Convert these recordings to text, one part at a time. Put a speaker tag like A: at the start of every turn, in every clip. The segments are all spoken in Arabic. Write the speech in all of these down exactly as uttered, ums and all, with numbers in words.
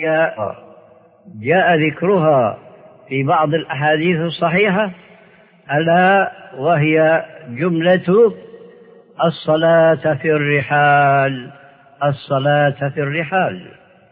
A: جاء ذكرها في بعض الأحاديث الصحيحة، ألا وهي جملة الصلاة في الرحال. الصلاة في الرحال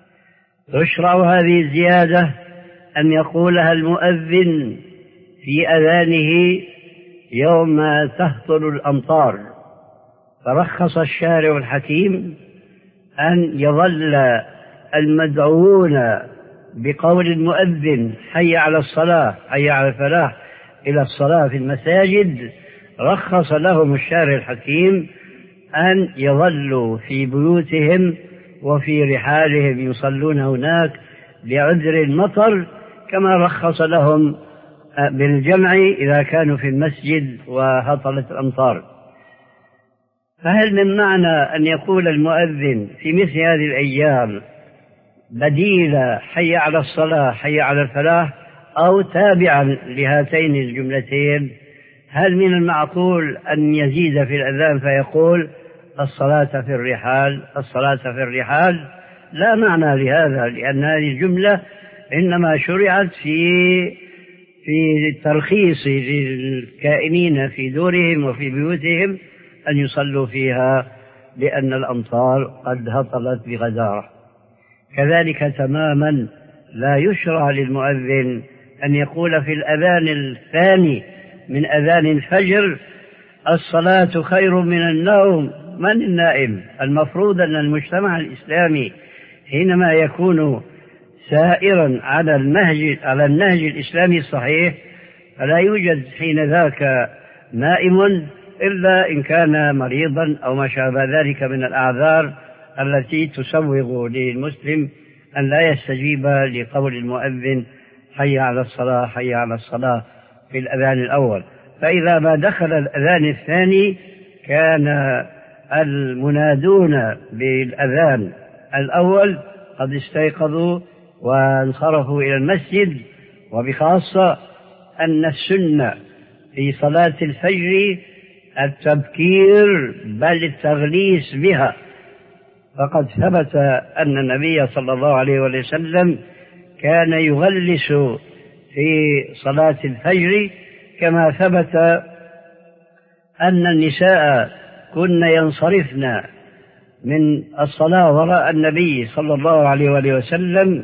A: تشرع هذه الزيادة أن يقولها المؤذن في أذانه يوم تهطل الأمطار، فرخص الشارع الحكيم أن يظل المدعوون بقول المؤذن حي على الصلاة حي على الفلاح إلى الصلاة في المساجد، رخص لهم الشارع الحكيم أن يظلوا في بيوتهم وفي رحالهم يصلون هناك لعذر المطر، كما رخص لهم بالجمع إذا كانوا في المسجد وهطلت الأمطار. فهل من معنى أن يقول المؤذن في مثل هذه الأيام بديل حي على الصلاة حي على الفلاح أو تابعا لهاتين الجملتين؟ هل من المعقول أن يزيد في الأذان فيقول الصلاة في الرحال الصلاة في الرحال؟ لا معنى لهذا، لأن هذه الجملة إنما شرعت في في الترخيص للكائنين في دورهم وفي بيوتهم أن يصلوا فيها لأن الأمطار قد هطلت بغزارة. كذلك تماما لا يشرع للمؤذن أن يقول في الأذان الثاني من أذان الفجر الصلاة خير من النوم. من النائم؟ المفروض أن المجتمع الإسلامي حينما يكون سائرا على النهج على النهج الإسلامي الصحيح فلا يوجد حين ذاك نائم إلا إن كان مريضا أو ما شابه ذلك من الأعذار التي تسوغ للمسلم أن لا يستجيب لقول المؤذن حي على الصلاة حي على الصلاة في الأذان الأول. فإذا ما دخل الأذان الثاني كان المنادون بالأذان الأول قد استيقظوا وانصرفوا إلى المسجد، وبخاصة أن السنة في صلاة الفجر التبكير بل التغليس بها، فقد ثبت أن النبي صلى الله عليه وسلم كان يغلس في صلاة الفجر، كما ثبت أن النساء كن ينصرفن من الصلاة وراء النبي صلى الله عليه وسلم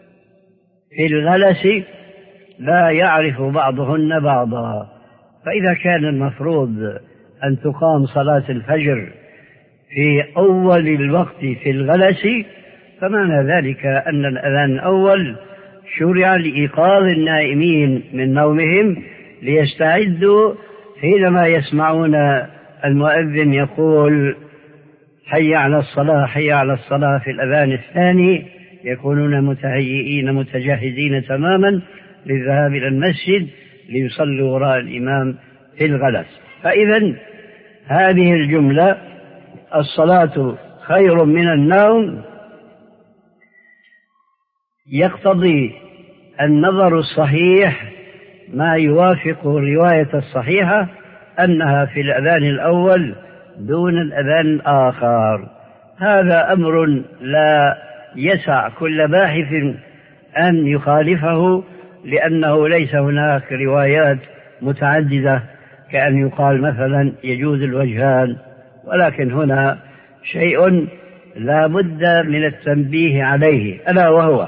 A: في الغلس لا يعرف بعضهن بعضا. فإذا كان المفروض أن تقام صلاة الفجر في أول الوقت في الغلس، فمعنى ذلك أن الأذان الأول شرع لإيقاظ النائمين من نومهم ليستعدوا حينما يسمعون المؤذن يقول حي على الصلاة حي على الصلاة في الأذان الثاني، يكونون متهيئين متجهزين تماما للذهاب إلى المسجد ليصلوا وراء الإمام في الغلس. فإذا هذه الجملة الصلاة خير من النوم يقتضي النظر الصحيح ما يوافق الرواية الصحيحة أنها في الأذان الأول دون الأذان الآخر. هذا أمر لا يسع كل باحث أن يخالفه، لأنه ليس هناك روايات متعددة كأن يقال مثلا يجوز الوجهان، ولكن هنا شيء لا بد من التنبيه عليه، ألا وهو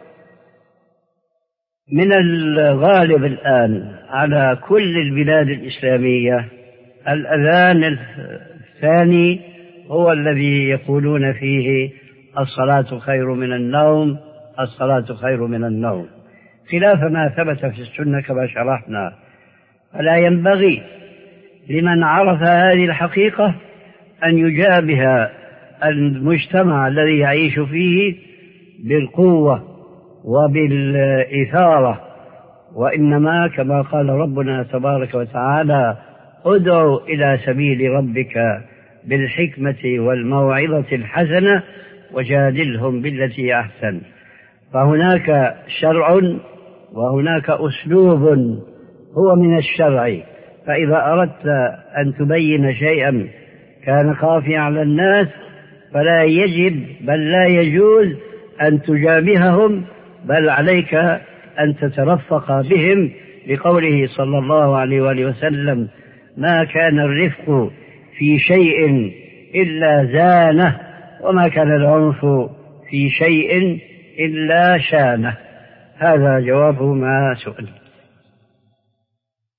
A: من الغالب الآن على كل البلاد الإسلامية الأذان الثاني هو الذي يقولون فيه الصلاة خير من النوم الصلاة خير من النوم، خلاف ما ثبت في السنة كما شرحنا. فلا ينبغي لمن عرف هذه الحقيقة أن يجابه المجتمع الذي يعيش فيه بالقوة وبالإثارة، وإنما كما قال ربنا تبارك وتعالى ادعو إلى سبيل ربك بالحكمة والموعظة الحسنة وجادلهم بالتي أحسن. فهناك شرع وهناك أسلوب هو من الشرع، فإذا أردت أن تبين شيئا كان خافيا على الناس فلا يجب بل لا يجوز أن تجابههم، بل عليك أن تترفق بهم، لقوله صلى الله عليه وآله وسلم: ما كان الرفق في شيء إلا زانه، وما كان العنف في شيء إلا شانه. هذا جواب ما سئل.